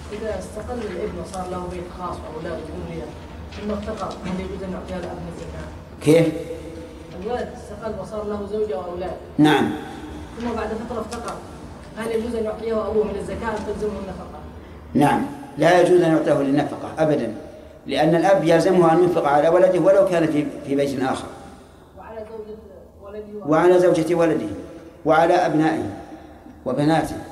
إذا استقل الابن وصار له بيت خاص وأولاده ذرية ثم افتقر هل يجوز أن يعطيها الأب من الزكاة؟ كيف؟ الولد استقل وصار له زوجة وأولاد. نعم. ثم بعد فترة افتقر هل يجوز أن يعطيه أبوه من الزكاة أم تلزمه النفقة؟ نعم، لا يجوز أن يعطيه للنفقة أبدا، لأن الأب يلزمه أن ينفق على ولده ولو كان في بيت آخر، وعلى زوجة ولده وعلى زوجة ولده وعلى أبنائه وبناته.